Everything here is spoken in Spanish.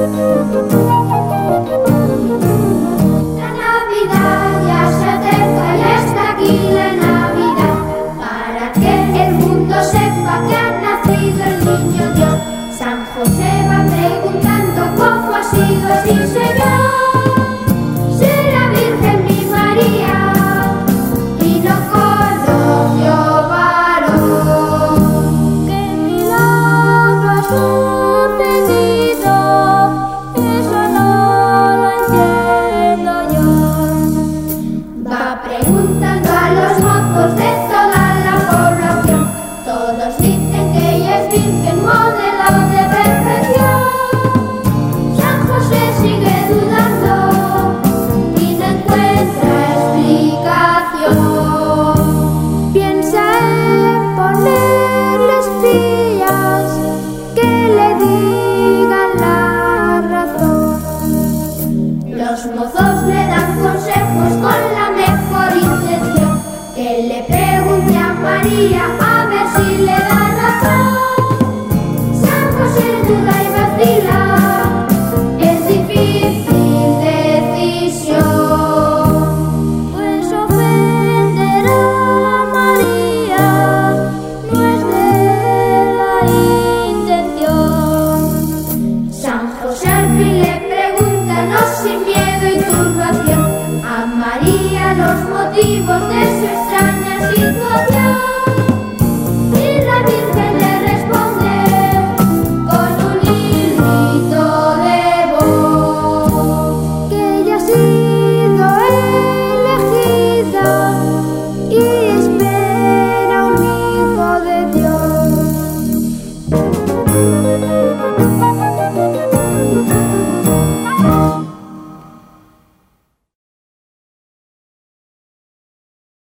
La Navidad ya se acerca, ya está aquí la Navidad, para que el mundo sepa que ha nacido el niño Dios. San José va preguntando cómo ha sido, sí señor.